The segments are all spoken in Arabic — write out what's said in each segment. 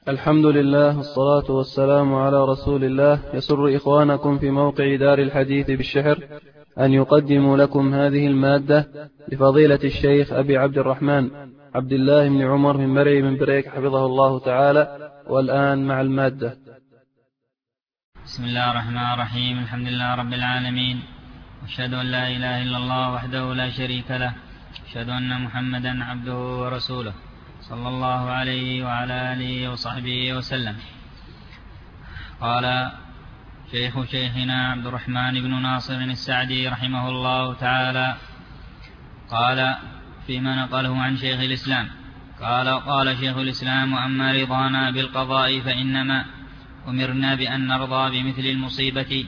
الحمد لله والصلاة والسلام على رسول الله. يسر إخوانكم في موقع دار الحديث بالشحر أن يقدموا لكم هذه المادة لفضيلة الشيخ أبي عبد الرحمن عبد الله بن عمر من مرعي من بريك حفظه الله تعالى. والآن مع المادة. بسم الله الرحمن الرحيم. الحمد لله رب العالمين، وأشهد أن لا إله إلا الله وحده لا شريك له، أشهد أن محمدا عبده ورسوله صلى الله عليه وعلى آله وصحبه وسلم. قال شيخنا عبد الرحمن بن ناصر السعدي رحمه الله تعالى، قال فيما نقله عن شيخ الإسلام قال شيخ الإسلام: وأما رضانا بالقضاء فإنما أمرنا بأن نرضى بمثل المصيبة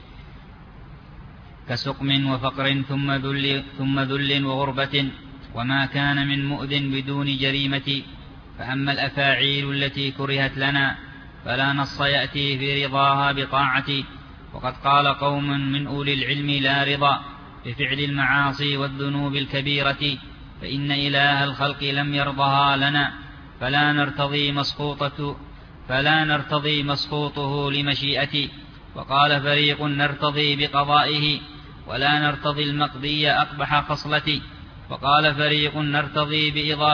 كسقم وفقر ثم ذل وغربة، وما كان من مؤذ بدون جريمة. فأما الأفاعيل التي كرهت لنا فلا نص يأتي في رضاها بطاعة. وقد قال قوم من أولي العلم: لا رضا بفعل المعاصي والذنوب الكبيرة، فإن إله الخلق لم يرضها لنا، فلا نرتضي مسخوطه لمشيئتي. وقال فريق: نرتضي بقضائه ولا نرتضي المقضي أقبح خصلتي. وقال فريق: نرتضي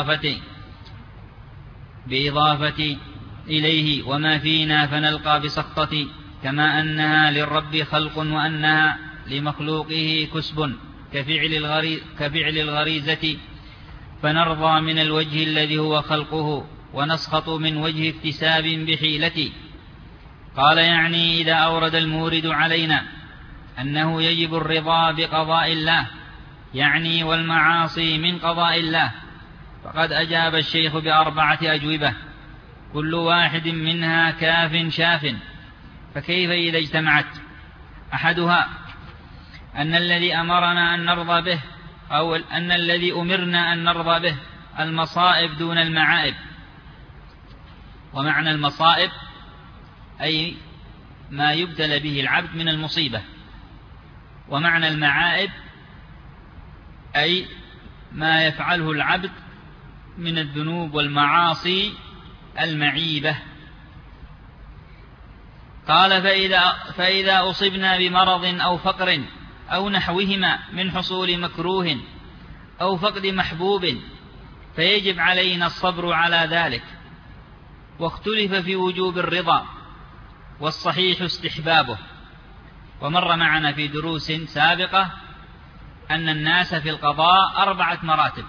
بإضافة إليه وما فينا فنلقى بسخطتي، كما أنها للرب خلق وأنها لمخلوقه كسب كفعل الغريزة، فنرضى من الوجه الذي هو خلقه ونسخط من وجه اكتساب بحيلتي. قال: يعني إذا أورد المورد علينا أنه يجب الرضا بقضاء الله، يعني والمعاصي من قضاء الله، فقد أجاب الشيخ ب4 أجوبة كل واحد منها كاف شاف. فكيف إذا اجتمعت؟ أحدها أن الذي أمرنا أن نرضى به، أو أن الذي أمرنا أن نرضى به المصائب دون المعائب. ومعنى المصائب أي ما يبتلى به العبد من المصيبة، ومعنى المعائب أي ما يفعله العبد من الذنوب والمعاصي المعيبة. قال: فإذا أصبنا بمرض أو فقر أو نحوهما من حصول مكروه أو فقد محبوب فيجب علينا الصبر على ذلك. واختلف في وجوب الرضا، والصحيح استحبابه. ومر معنا في دروس سابقة أن الناس في القضاء 4 مراتب: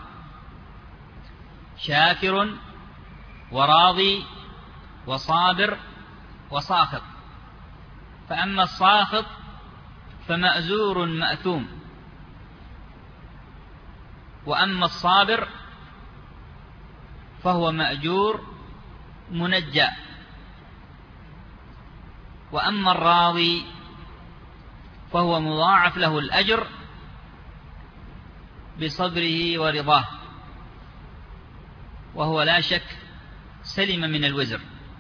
شاكر وراضي وصابر وساخط. فأما الساخط فمأزور مأثوم، وأما الصابر فهو مأجور منجى، وأما الراضي فهو مضاعف له الأجر بصبره ورضاه، وهو لا شك سلم من الوزر.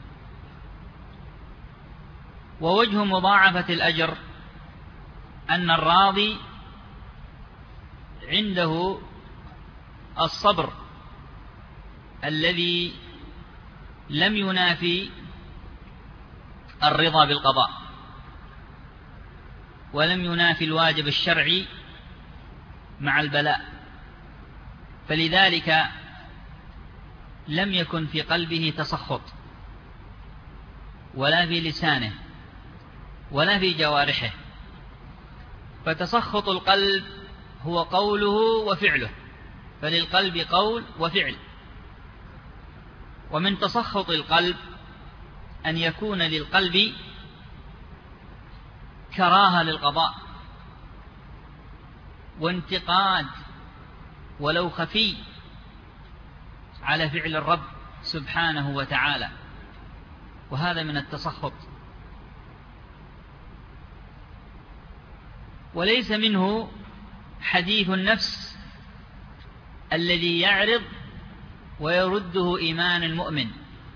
ووجه مضاعفة الأجر أن الراضي عنده الصبر الذي لم ينافي الرضا بالقضاء، ولم ينافي الواجب الشرعي مع البلاء، فلذلك لم يكن في قلبه تسخط، ولا في لسانه، ولا في جوارحه. فتسخط القلب هو قوله وفعله، فللقلب قول وفعل. ومن تسخط القلب أن يكون للقلب كراهة للقضاء وانتقاد ولو خفي على فعل الرب سبحانه وتعالى، وهذا من التسخط. وليس منه حديث النفس الذي يعرض ويرده إيمان المؤمن.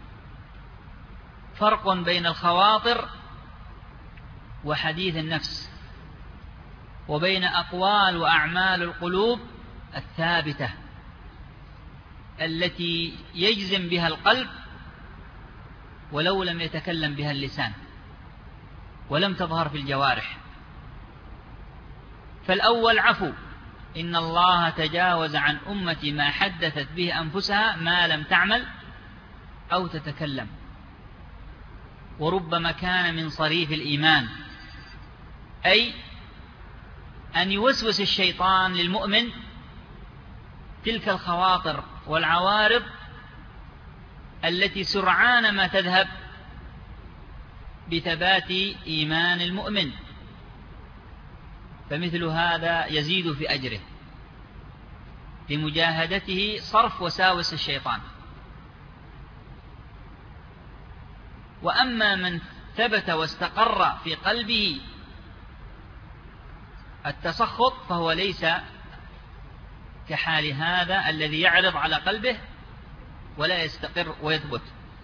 فرق بين الخواطر وحديث النفس، وبين أقوال وأعمال القلوب الثابتة التي يجزم بها القلب ولو لم يتكلم بها اللسان ولم تظهر في الجوارح. فالأول عفو، إن الله تجاوز عن أمتي ما حدثت به أنفسها ما لم تعمل أو تتكلم. وربما كان من صريف الإيمان، أي أن يوسوس الشيطان للمؤمن تلك الخواطر والعوارض التي سرعان ما تذهب بثبات إيمان المؤمن، فمثل هذا يزيد في أجره لمجاهدته صرف وساوس الشيطان. وأما من ثبت واستقر في قلبه التسخط فهو ليس كحال هذا الذي يعرض على قلبه ولا يستقر ويثبت.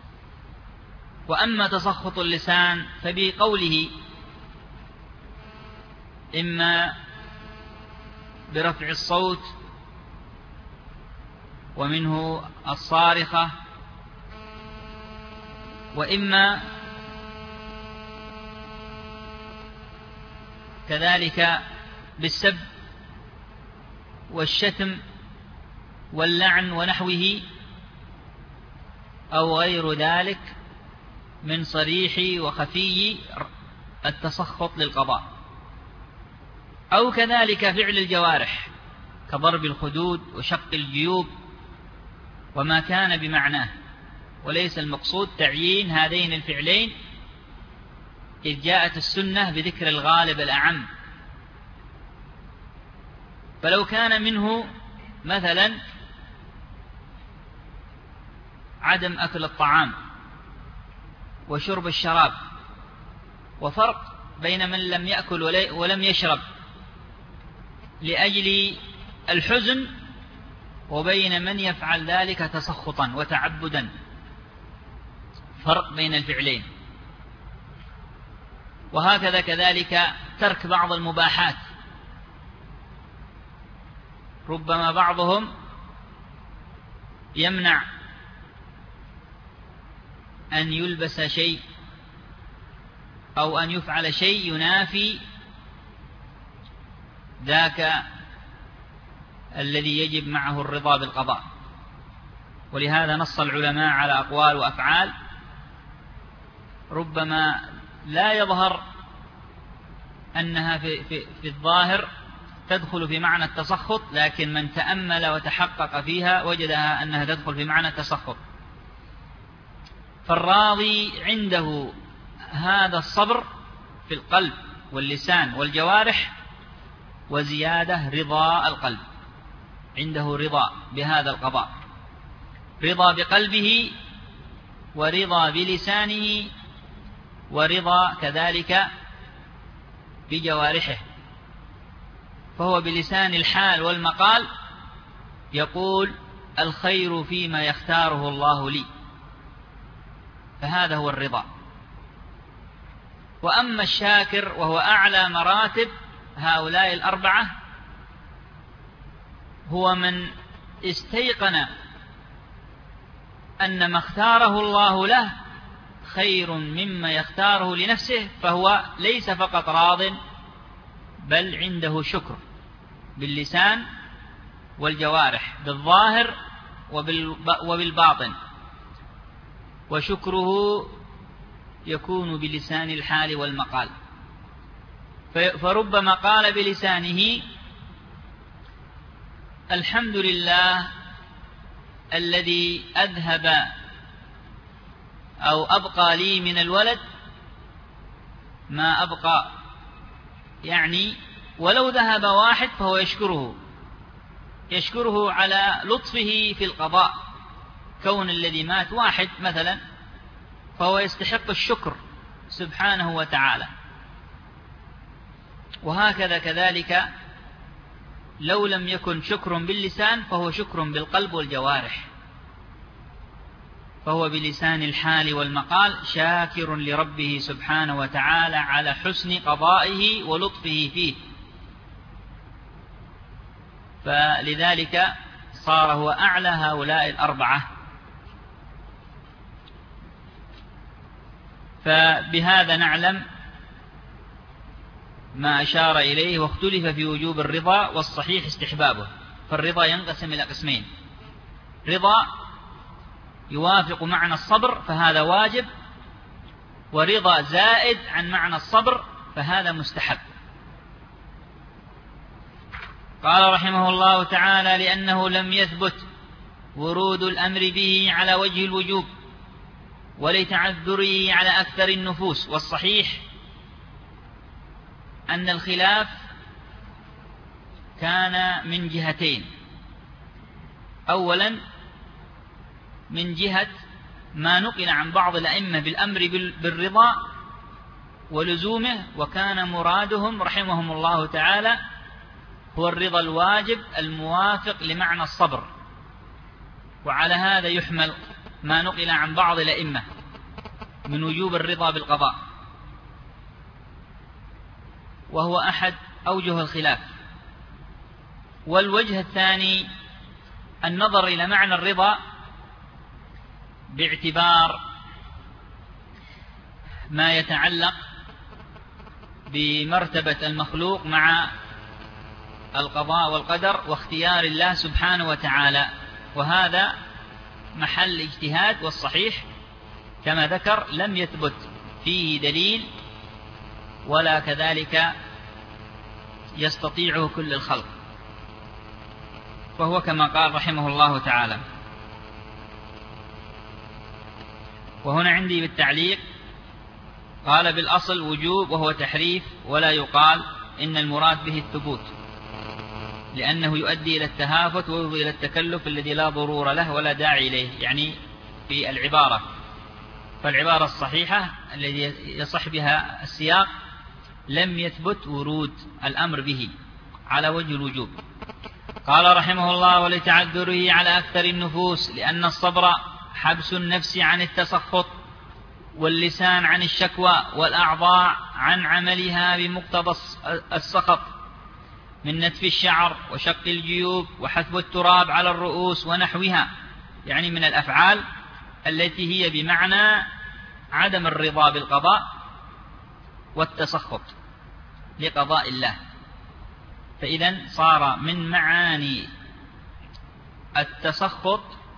وأما تسخط اللسان فبقوله إما برفع الصوت ومنه الصارخة، وإما كذلك بالسب والشتم واللعن ونحوه أو غير ذلك من صريح وخفي التسخط للقضاء، أو كذلك فعل الجوارح كضرب الخدود وشق الجيوب وما كان بمعناه. وليس المقصود تعيين هذين الفعلين إذ جاءت السنة بذكر الغالب الأعم. فلو كان منه مثلا عدم أكل الطعام وشرب الشراب، وفرق بين من لم يأكل ولم يشرب لأجل الحزن وبين من يفعل ذلك تسخطا وتعبدا، فرق بين الفعلين. وهكذا كذلك ترك بعض المباحات، ربما بعضهم يمنع أن يلبس شيء أو أن يفعل شيء ينافي ذاك الذي يجب معه الرضا بالقضاء. ولهذا نص العلماء على أقوال وأفعال ربما لا يظهر أنها في الظاهر تدخل في معنى التسخط، لكن من تأمل وتحقق فيها وجدها أنها تدخل في معنى التسخط. فالراضي عنده هذا الصبر في القلب واللسان والجوارح وزيادة رضا القلب، عنده رضا بهذا القضاء، رضا بقلبه ورضا بلسانه ورضا كذلك بجوارحه. فهو بلسان الحال والمقال يقول الخير فيما يختاره الله لي، فهذا هو الرضا. وأما الشاكر وهو أعلى مراتب هؤلاء الأربعة هو من استيقن أن ما اختاره الله له خير مما يختاره لنفسه، فهو ليس فقط راض بل عنده شكر باللسان والجوارح، بالظاهر وبالباطن. وشكره يكون بلسان الحال والمقال. فربما قال بلسانه الحمد لله الذي أذهب أو أبقى لي من الولد ما أبقى، يعني ولو ذهب واحد فهو يشكره على لطفه في القضاء. كون الذي مات واحد مثلا فهو يستحق الشكر سبحانه وتعالى. وهكذا كذلك لو لم يكن شكر باللسان فهو شكر بالقلب والجوارح، فهو بلسان الحال والمقال شاكر لربه سبحانه وتعالى على حسن قضائه ولطفه فيه. فلذلك صار هو أعلى هؤلاء الأربعة. فبهذا نعلم ما أشار إليه. واختلف في وجوب الرضا، والصحيح استحبابه. فالرضا ينقسم إلى قسمين: رضا يوافق معنى الصبر فهذا واجب، ورضا زائد عن معنى الصبر فهذا مستحب. قال رحمه الله تعالى: لأنه لم يثبت ورود الأمر به على وجه الوجوب ولتعذره على أكثر النفوس. والصحيح أن الخلاف كان من جهتين: أولا من جهة ما نقل عن بعض الأئمة بالأمر بالرضا ولزومه، وكان مرادهم رحمهم الله تعالى هو الرضا الواجب الموافق لمعنى الصبر. وعلى هذا يحمل ما نقل عن بعض الأئمة من وجوب الرضا بالقضاء، وهو أحد أوجه الخلاف. والوجه الثاني النظر إلى معنى الرضا باعتبار ما يتعلق بمرتبة المخلوق مع القضاء والقدر واختيار الله سبحانه وتعالى، وهذا محل اجتهاد. والصحيح كما ذكر لم يثبت فيه دليل ولا كذلك يستطيعه كل الخلق، فهو كما قال رحمه الله تعالى. وهنا عندي بالتعليق قال: بالأصل وجوب وهو تحريف، ولا يقال إن المراد به الثبوت، لأنه يؤدي إلى التهافت ويفضي إلى التكلف الذي لا ضرور له ولا داعي إليه، يعني في العبارة. فالعبارة الصحيحة الذي يصح بها السياق: لم يثبت ورود الأمر به على وجه الوجوب. قال رحمه الله: ولتعذره على أكثر النفوس، لأن الصبر حبس النفس عن التسخط، واللسان عن الشكوى، والأعضاء عن عملها بمقتضى السخط، من نتف الشعر وشق الجيوب وحثب التراب على الرؤوس ونحوها، يعني من الأفعال التي هي بمعنى عدم الرضا بالقضاء والتسخط لقضاء الله. فإذا صار من معاني التسخط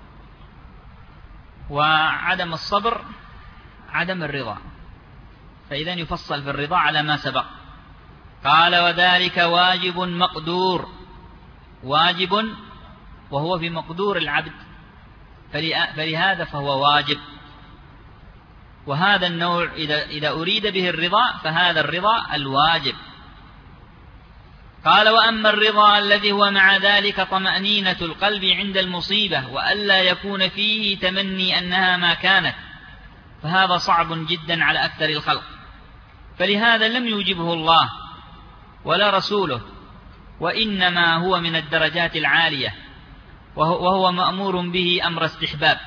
وعدم الصبر عدم الرضا، فإذا يفصل في الرضا على ما سبق. قال: وذلك واجب مقدور، واجب وهو في مقدور العبد، فلهذا فهو واجب. وهذا النوع إذا أريد به الرضا فهذا الرضا الواجب. قال: وأما الرضا الذي هو مع ذلك طمأنينة القلب عند المصيبة وألا يكون فيه تمني أنها ما كانت، فهذا صعب جدا على أكثر الخلق، فلهذا لم يوجبه الله ولا رسوله، وإنما هو من الدرجات العالية، وهو مأمور به أمر استحباب.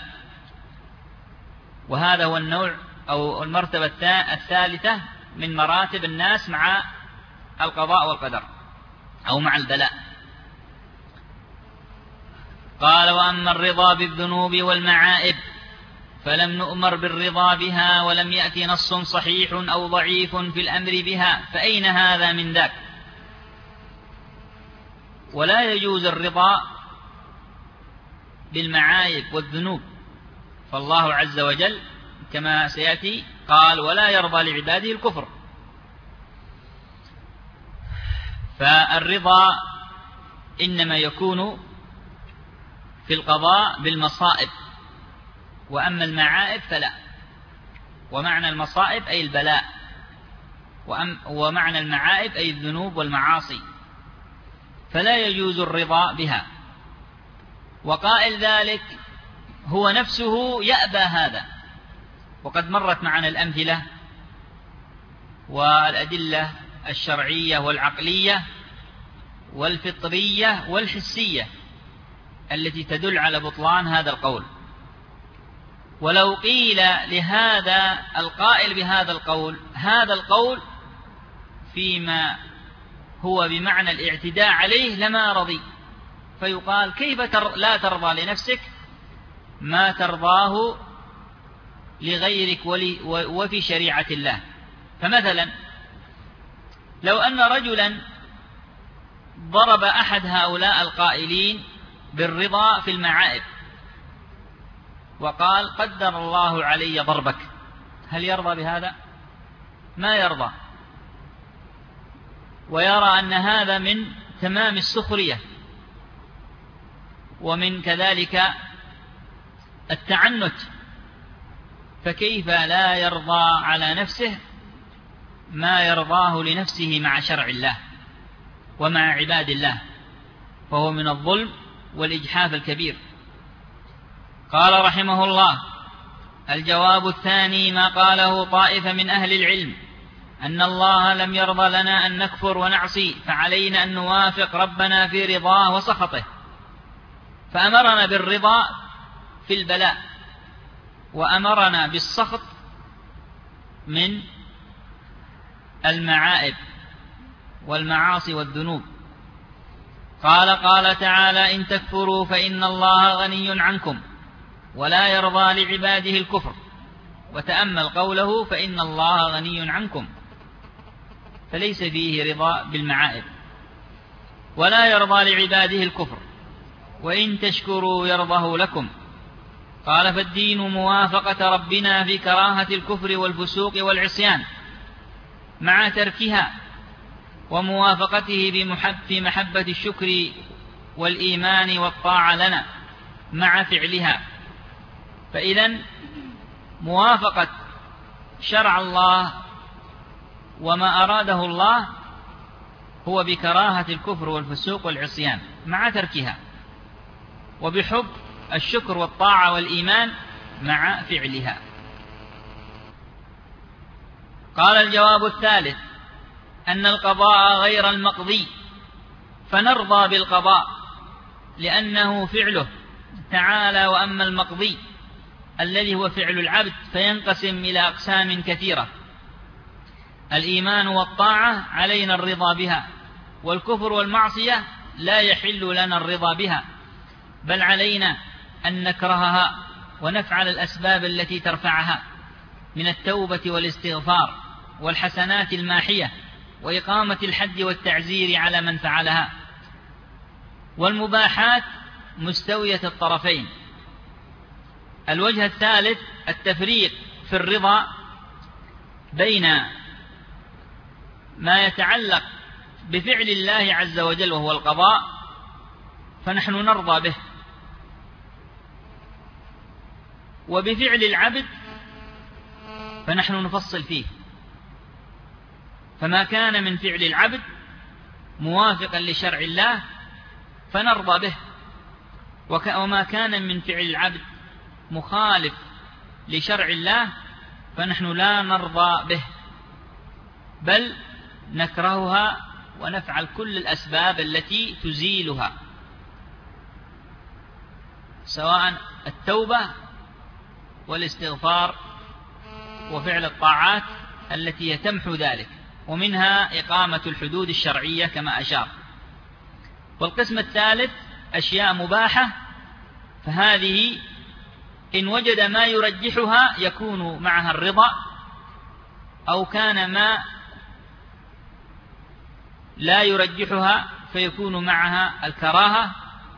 وهذا هو النوع أو المرتبة الثالثة من مراتب الناس مع القضاء والقدر أو مع البلاء. قال: وأما الرضا بالذنوب والمعائب فلم نؤمر بالرضا بها، ولم يأتي نص صحيح أو ضعيف في الأمر بها، فأين هذا من ذاك؟ ولا يجوز الرضا بالمعايب والذنوب، فالله عز وجل كما سيأتي قال: ولا يرضى لعباده الكفر. فالرضا إنما يكون في القضاء بالمصائب، وأما المعائب فلا. ومعنى المصائب أي البلاء، ومعنى المعائب أي الذنوب والمعاصي، فلا يجوز الرضا بها. وقائل ذلك هو نفسه يأبى هذا، وقد مرت معنا الأمثلة والأدلة الشرعية والعقلية والفطرية والحسية التي تدل على بطلان هذا القول. ولو قيل لهذا القائل بهذا القول هذا القول فيما هو بمعنى الاعتداء عليه لما رضي، فيقال: كيف لا ترضى لنفسك ما ترضاه لغيرك وفي شريعة الله. فمثلا لو أن رجلا ضرب أحد هؤلاء القائلين بالرضا في المعائب وقال قدر الله علي ضربك، هل يرضى بهذا؟ ما يرضى، ويرى أن هذا من تمام السخرية ومن كذلك التعنت، فكيف لا يرضى على نفسه ما يرضاه لنفسه مع شرع الله ومع عباد الله؟ فهو من الظلم والإجحاف الكبير. قال رحمه الله: الجواب الثاني ما قاله طائفة من أهل العلم أن الله لم يرضى لنا أن نكفر ونعصي، فعلينا أن نوافق ربنا في رضاه وسخطه، فأمرنا بالرضا في البلاء وأمرنا بالسخط من المعائب والمعاصي والذنوب. قال تعالى: إن تكفروا فإن الله غني عنكم ولا يرضى لعباده الكفر. وتأمل قوله فإن الله غني عنكم، فليس فيه رضا بالمعائب، ولا يرضى لعباده الكفر، وإن تشكروا يرضه لكم. قال: فالدين موافقة ربنا في كراهة الكفر والفسوق والعصيان مع تركها، وموافقته في محبة الشكر والإيمان والطاعة لنا مع فعلها. فإذن موافقة شرع الله وما أراده الله هو بكراهة الكفر والفسوق والعصيان مع تركها، وبحب الشكر والطاعة والإيمان مع فعلها. قال: الجواب الثالث أن القضاء غير المقضي، فنرضى بالقضاء لأنه فعله تعالى، وأما المقضي الذي هو فعل العبد فينقسم إلى أقسام كثيرة: الإيمان والطاعة علينا الرضا بها، والكفر والمعصية لا يحل لنا الرضا بها، بل علينا أن نكرهها ونفعل الأسباب التي ترفعها من التوبة والاستغفار والحسنات الماحية وإقامة الحد والتعزير على من فعلها. والمباحات مستوية الطرفين. الوجه الثالث التفريق في الرضا بين ما يتعلق بفعل الله عز وجل وهو القضاء، فنحن نرضى به، وبفعل العبد فنحن نفصل فيه. فما كان من فعل العبد موافقا لشرع الله فنرضى به، وما كان من فعل العبد مخالف لشرع الله فنحن لا نرضى به، بل نكرهها ونفعل كل الأسباب التي تزيلها، سواء التوبة والاستغفار وفعل الطاعات التي تمحو ذلك، ومنها إقامة الحدود الشرعية كما أشار. والقسم الثالث أشياء مباحة، فهذه إن وجد ما يرجحها يكون معها الرضا، أو كان ما لا يرجحها فيكون معها الكراهة،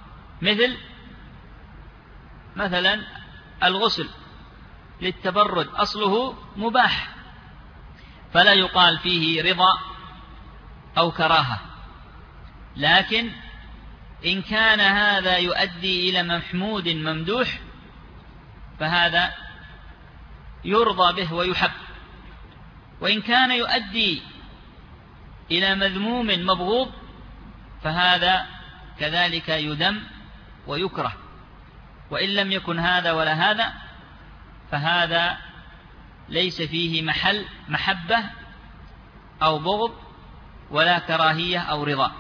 مثلا الغسل للتبرد أصله مباح فلا يقال فيه رضا أو كراهة، لكن إن كان هذا يؤدي إلى محمود ممدوح فهذا يرضى به ويحب، وإن كان يؤدي إلى مذموم مبغوض فهذا كذلك يذم ويكره. وإن لم يكن هذا ولا هذا فهذا ليس فيه محل محبة أو بغض ولا كراهية أو رضا.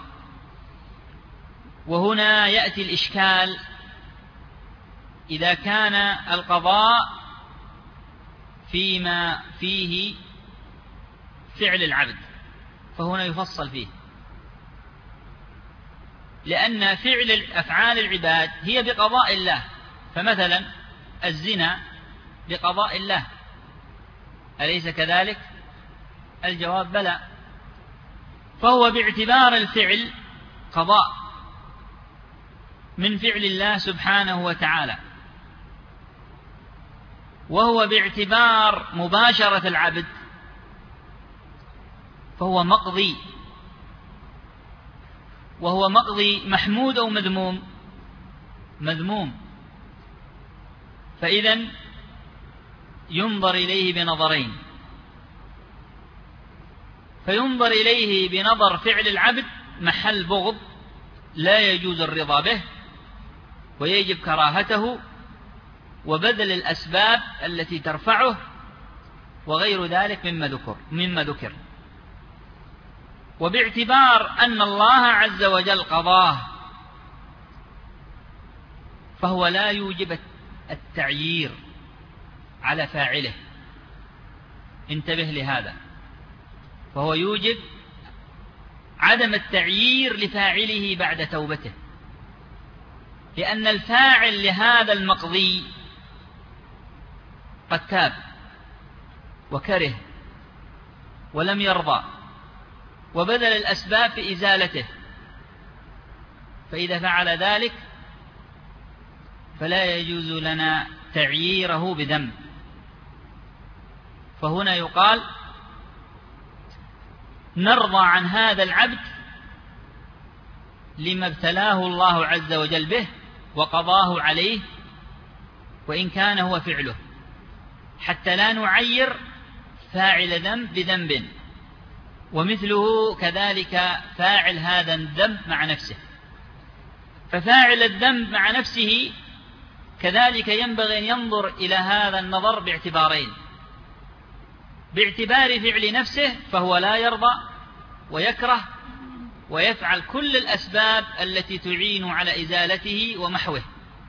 وهنا يأتي الإشكال: إذا كان القضاء فيما فيه فعل العبد فهنا يفصل فيه، لأن فعل أفعال العباد هي بقضاء الله. فمثلا الزنا بقضاء الله، أليس كذلك؟ الجواب بلى. فهو باعتبار الفعل قضاء من فعل الله سبحانه وتعالى، وهو باعتبار مباشرة العبد فهو مقضي. وهو مقضي محمود أو مذموم؟ مذموم. فإذن ينظر إليه بنظرين: فينظر إليه بنظر فعل العبد محل بغض لا يجوز الرضا به ويجب كراهته وبذل الأسباب التي ترفعه وغير ذلك مما ذكر. وباعتبار أن الله عز وجل قضاه فهو لا يوجب التعيير على فاعله، انتبه لهذا، فهو يوجب عدم التعيير لفاعله بعد توبته، لأن الفاعل لهذا المقضي قد تاب وكره ولم يرضى وبذل الأسباب في إزالته، فإذا فعل ذلك فلا يجوز لنا تعييره بذنب. فهنا يقال نرضى عن هذا العبد لما ابتلاه الله عز وجل به وقضاه عليه وإن كان هو فعله، حتى لا نعير فاعل ذنب بذنب، ومثله كذلك فاعل هذا الذنب مع نفسه. ففاعل الذنب مع نفسه كذلك ينبغي أن ينظر إلى هذا النظر باعتبارين: باعتبار فعل نفسه فهو لا يرضى ويكره ويفعل كل الأسباب التي تعين على إزالته ومحوه،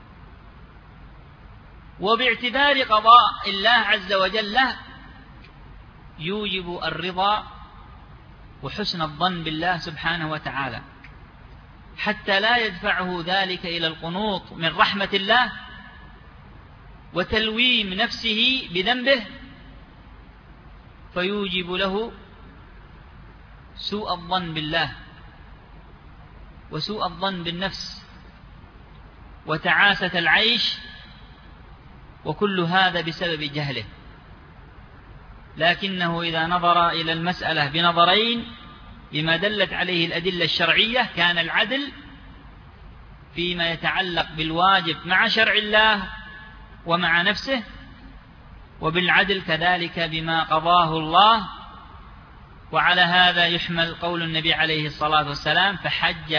وباعتبار قضاء الله عز وجل له يوجب الرضا وحسن الظن بالله سبحانه وتعالى، حتى لا يدفعه ذلك إلى القنوط من رحمة الله وتلويم نفسه بذنبه فيوجب له سوء الظن بالله وسوء الظن بالنفس وتعاسة العيش، وكل هذا بسبب جهله. لكنه إذا نظر إلى المسألة بنظرين بما دلت عليه الأدلة الشرعية كان العدل فيما يتعلق بالواجب مع شرع الله ومع نفسه، وبالعدل كذلك بما قضاه الله. وعلى هذا يحمل قول النبي عليه الصلاة والسلام: فحج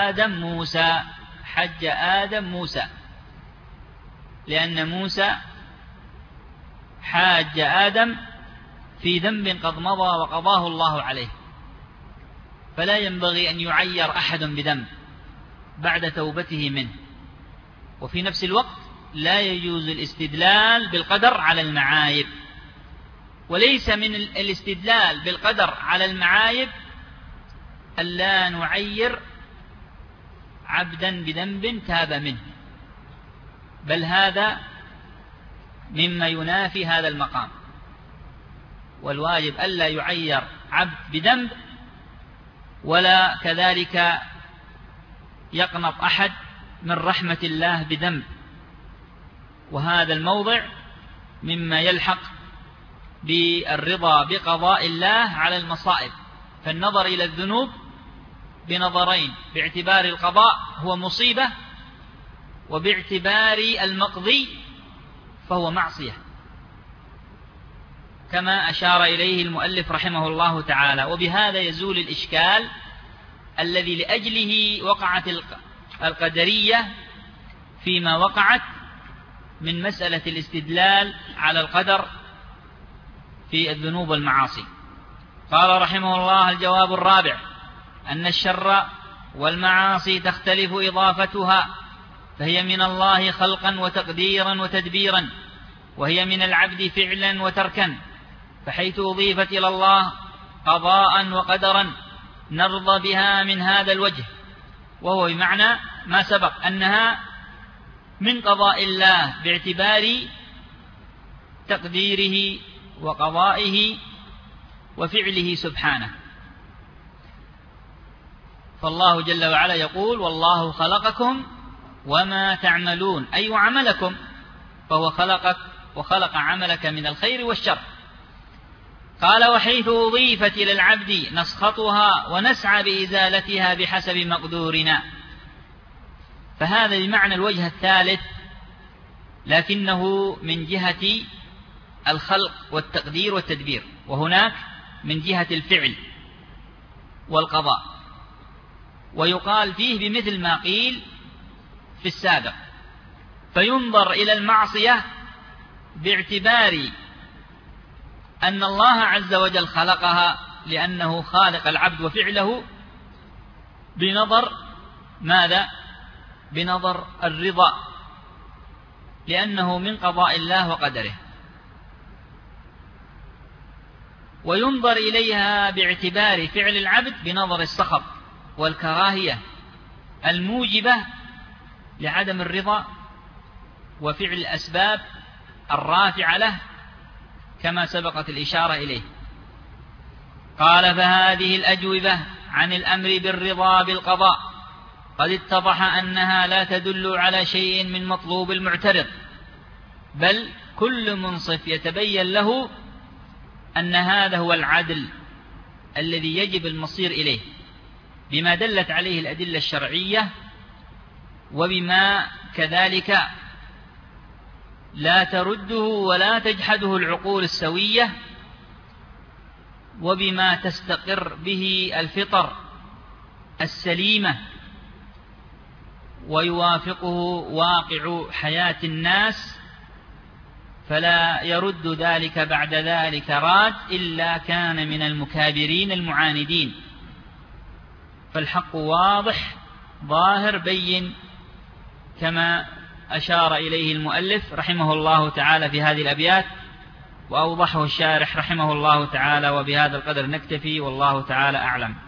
آدم موسى، لأن موسى حاج آدم في ذنب قد مضى وقضاه الله عليه، فلا ينبغي أن يعير أحد بذنب بعد توبته منه. وفي نفس الوقت لا يجوز الاستدلال بالقدر على المعايب، وليس من الاستدلال بالقدر على المعايب ألا نعير عبدا بذنب تاب منه، بل هذا مما ينافي هذا المقام. والواجب ألا يعير عبد بذنب، ولا كذلك يقنط أحد من رحمة الله بذنب. وهذا الموضع مما يلحق بالرضا بقضاء الله على المصائب. فالنظر إلى الذنوب بنظرين: باعتبار القضاء هو مصيبة، وباعتبار المقضي فهو معصية، كما أشار إليه المؤلف رحمه الله تعالى. وبهذا يزول الإشكال الذي لأجله وقعت القدرية فيما وقعت من مسألة الاستدلال على القدر في الذنوب والمعاصي. قال رحمه الله: الجواب الرابع: أن الشر والمعاصي تختلف إضافتها، فهي من الله خلقا وتقديرا وتدبيرا، وهي من العبد فعلا وتركا. فحيث أضيفت إلى الله قضاء وقدرا نرضى بها من هذا الوجه، وهو بمعنى ما سبق أنها من قضاء الله باعتبار تقديره وقضائه وفعله سبحانه. فالله جل وعلا يقول: والله خلقكم وما تعملون، أي عملكم، فهو خلقك وخلق عملك من الخير والشر. قال: وحيث أضيفت إلى العبد نسخطها ونسعى بإزالتها بحسب مقدورنا. فهذا بمعنى الوجه الثالث، لكنه من جهة الخلق والتقدير والتدبير، وهناك من جهة الفعل والقضاء. ويقال فيه بمثل ما قيل في السابق. فينظر إلى المعصية باعتبار أن الله عز وجل خلقها لأنه خالق العبد وفعله، بنظر ماذا؟ بنظر الرضا، لأنه من قضاء الله وقدره. وينظر إليها باعتبار فعل العبد بنظر السخط والكراهية الموجبة لعدم الرضا، وفعل الأسباب الرافعة له كما سبقت الإشارة إليه. قال: فهذه الأجوبة عن الأمر بالرضا بالقضاء قد اتضح أنها لا تدل على شيء من مطلوب المعترض، بل كل منصف يتبين له أن هذا هو العدل الذي يجب المصير إليه، بما دلت عليه الأدلة الشرعية، وبما كذلك لا ترده ولا تجحده العقول السوية، وبما تستقر به الفطر السليمة ويوافقه واقع حياة الناس، فلا يرد ذلك بعد ذلك راد إلا كان من المكابرين المعاندين. فالحق واضح ظاهر بين كما أشار إليه المؤلف رحمه الله تعالى في هذه الأبيات، وأوضحه الشارح رحمه الله تعالى. وبهذا القدر نكتفي، والله تعالى أعلم.